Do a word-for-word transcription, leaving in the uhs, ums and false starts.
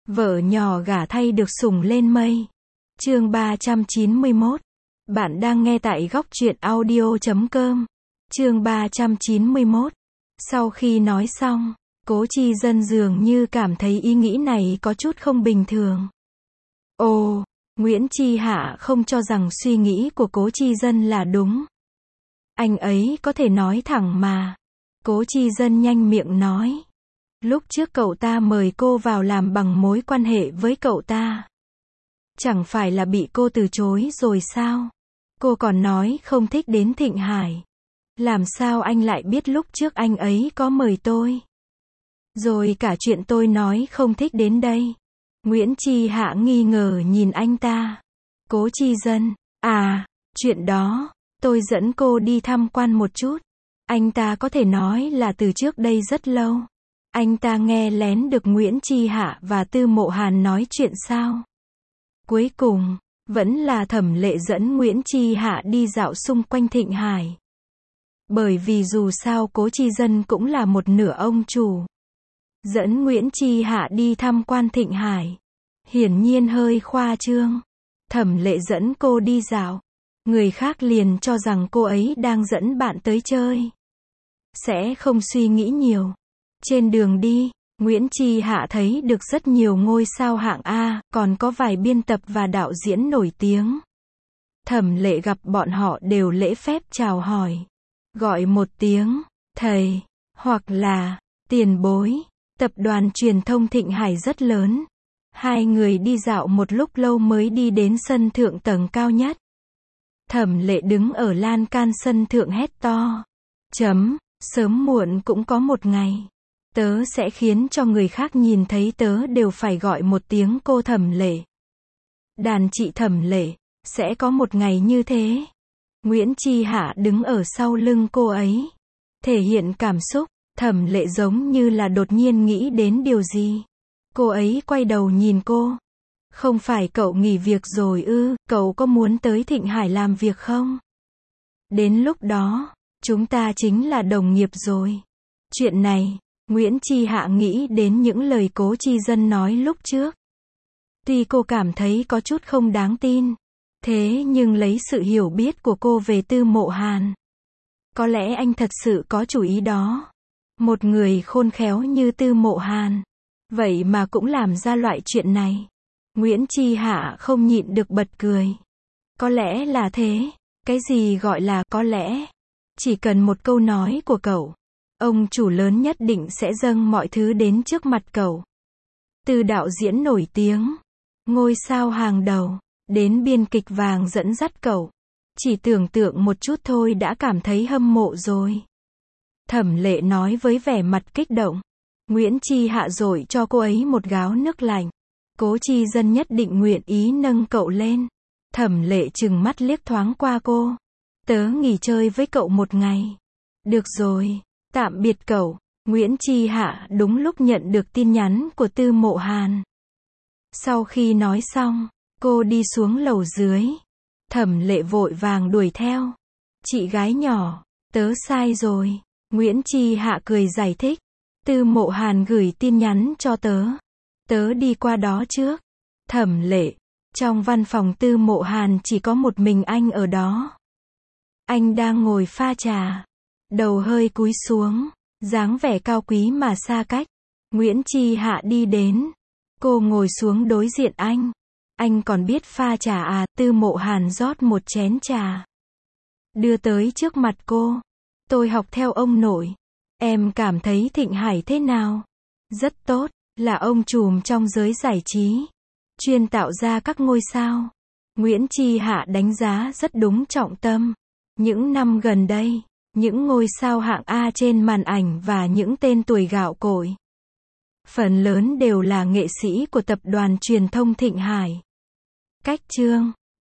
Vợ nhỏ gả thay được sủng lên mây. Chương ba trăm chín mươi mốt. Bạn đang nghe tại góc truyện audio chấm com. Chương ba trăm chín mươi mốt. Sau khi nói xong, Cố Chi Dân dường như cảm thấy ý nghĩ này có chút không bình thường. Ồ, Nguyễn Chi Hạ không cho rằng suy nghĩ của Cố Chi Dân là đúng. Anh ấy có thể nói thẳng mà. Cố Chi Dân nhanh miệng nói. Lúc trước cậu ta mời cô vào làm bằng mối quan hệ với cậu ta. Chẳng phải là bị cô từ chối rồi sao? Cô còn nói không thích đến Thịnh Hải. Làm sao anh lại biết lúc trước anh ấy có mời tôi? Rồi cả chuyện tôi nói không thích đến đây. Nguyễn Chi Hạ nghi ngờ nhìn anh ta. Cố Chi Dân, à, chuyện đó, tôi dẫn cô đi tham quan một chút. Anh ta có thể nói là từ trước đây rất lâu. Anh ta nghe lén được Nguyễn Chi Hạ và Tư Mộ Hàn nói chuyện sao? Cuối cùng, vẫn là Thẩm Lệ dẫn Nguyễn Chi Hạ đi dạo xung quanh Thịnh Hải. Bởi vì dù sao Cố Chi Dân cũng là một nửa ông chủ. Dẫn Nguyễn Chi Hạ đi tham quan Thịnh Hải. Hiển nhiên hơi khoa trương. Thẩm Lệ dẫn cô đi dạo. Người khác liền cho rằng cô ấy đang dẫn bạn tới chơi. Sẽ không suy nghĩ nhiều. Trên đường đi, Nguyễn Chi Hạ thấy được rất nhiều ngôi sao hạng A, còn có vài biên tập và đạo diễn nổi tiếng. Thẩm Lệ gặp bọn họ đều lễ phép chào hỏi. Gọi một tiếng, thầy, hoặc là, tiền bối. Tập đoàn truyền thông Thịnh Hải rất lớn. Hai người đi dạo một lúc lâu mới đi đến sân thượng tầng cao nhất. Thẩm Lệ đứng ở lan can sân thượng hét to. Chấm, sớm muộn cũng có một ngày. Tớ sẽ khiến cho người khác nhìn thấy tớ đều phải gọi một tiếng cô Thẩm Lệ. Đàn chị Thẩm Lệ, sẽ có một ngày như thế. Nguyễn Chi Hạ đứng ở sau lưng cô ấy. Thể hiện cảm xúc, Thẩm Lệ giống như là đột nhiên nghĩ đến điều gì. Cô ấy quay đầu nhìn cô. Không phải cậu nghỉ việc rồi ư, cậu có muốn tới Thịnh Hải làm việc không? Đến lúc đó, chúng ta chính là đồng nghiệp rồi. Chuyện này, Nguyễn Chi Hạ nghĩ đến những lời Cố Chi Dân nói lúc trước. Tuy cô cảm thấy có chút không đáng tin, thế nhưng lấy sự hiểu biết của cô về Tư Mộ Hàn, có lẽ anh thật sự có chủ ý đó. Một người khôn khéo như Tư Mộ Hàn, vậy mà cũng làm ra loại chuyện này. Nguyễn Chi Hạ không nhịn được bật cười. Có lẽ là thế. Cái gì gọi là có lẽ? Chỉ cần một câu nói của cậu, ông chủ lớn nhất định sẽ dâng mọi thứ đến trước mặt cậu. Từ đạo diễn nổi tiếng, ngôi sao hàng đầu, đến biên kịch vàng dẫn dắt cậu. Chỉ tưởng tượng một chút thôi đã cảm thấy hâm mộ rồi. Thẩm Lệ nói với vẻ mặt kích động. Nguyễn Chi Hạ dội cho cô ấy một gáo nước lạnh. Cố Chi Dân nhất định nguyện ý nâng cậu lên. Thẩm Lệ trừng mắt liếc thoáng qua cô. Tớ nghỉ chơi với cậu một ngày. Được rồi, tạm biệt cậu. Nguyễn Chi Hạ đúng lúc nhận được tin nhắn của Tư Mộ Hàn. Sau khi nói xong, cô đi xuống lầu dưới. Thẩm Lệ vội vàng đuổi theo. Chị gái nhỏ, tớ sai rồi. Nguyễn Chi Hạ cười giải thích. Tư Mộ Hàn gửi tin nhắn cho tớ. Tớ đi qua đó trước. Thẩm Lệ. Trong văn phòng Tư Mộ Hàn chỉ có một mình anh ở đó. Anh đang ngồi pha trà. Đầu hơi cúi xuống. Dáng vẻ cao quý mà xa cách. Nguyễn Chi Hạ đi đến. Cô ngồi xuống đối diện anh. Anh còn biết pha trà à? Tư Mộ Hàn rót một chén trà. Đưa tới trước mặt cô. Tôi học theo ông nội. Em cảm thấy Thịnh Hải thế nào? Rất tốt, là ông trùm trong giới giải trí. Chuyên tạo ra các ngôi sao. Nguyễn Chi Hạ đánh giá rất đúng trọng tâm. Những năm gần đây, những ngôi sao hạng A trên màn ảnh và những tên tuổi gạo cội, phần lớn đều là nghệ sĩ của tập đoàn truyền thông Thịnh Hải. Cách chương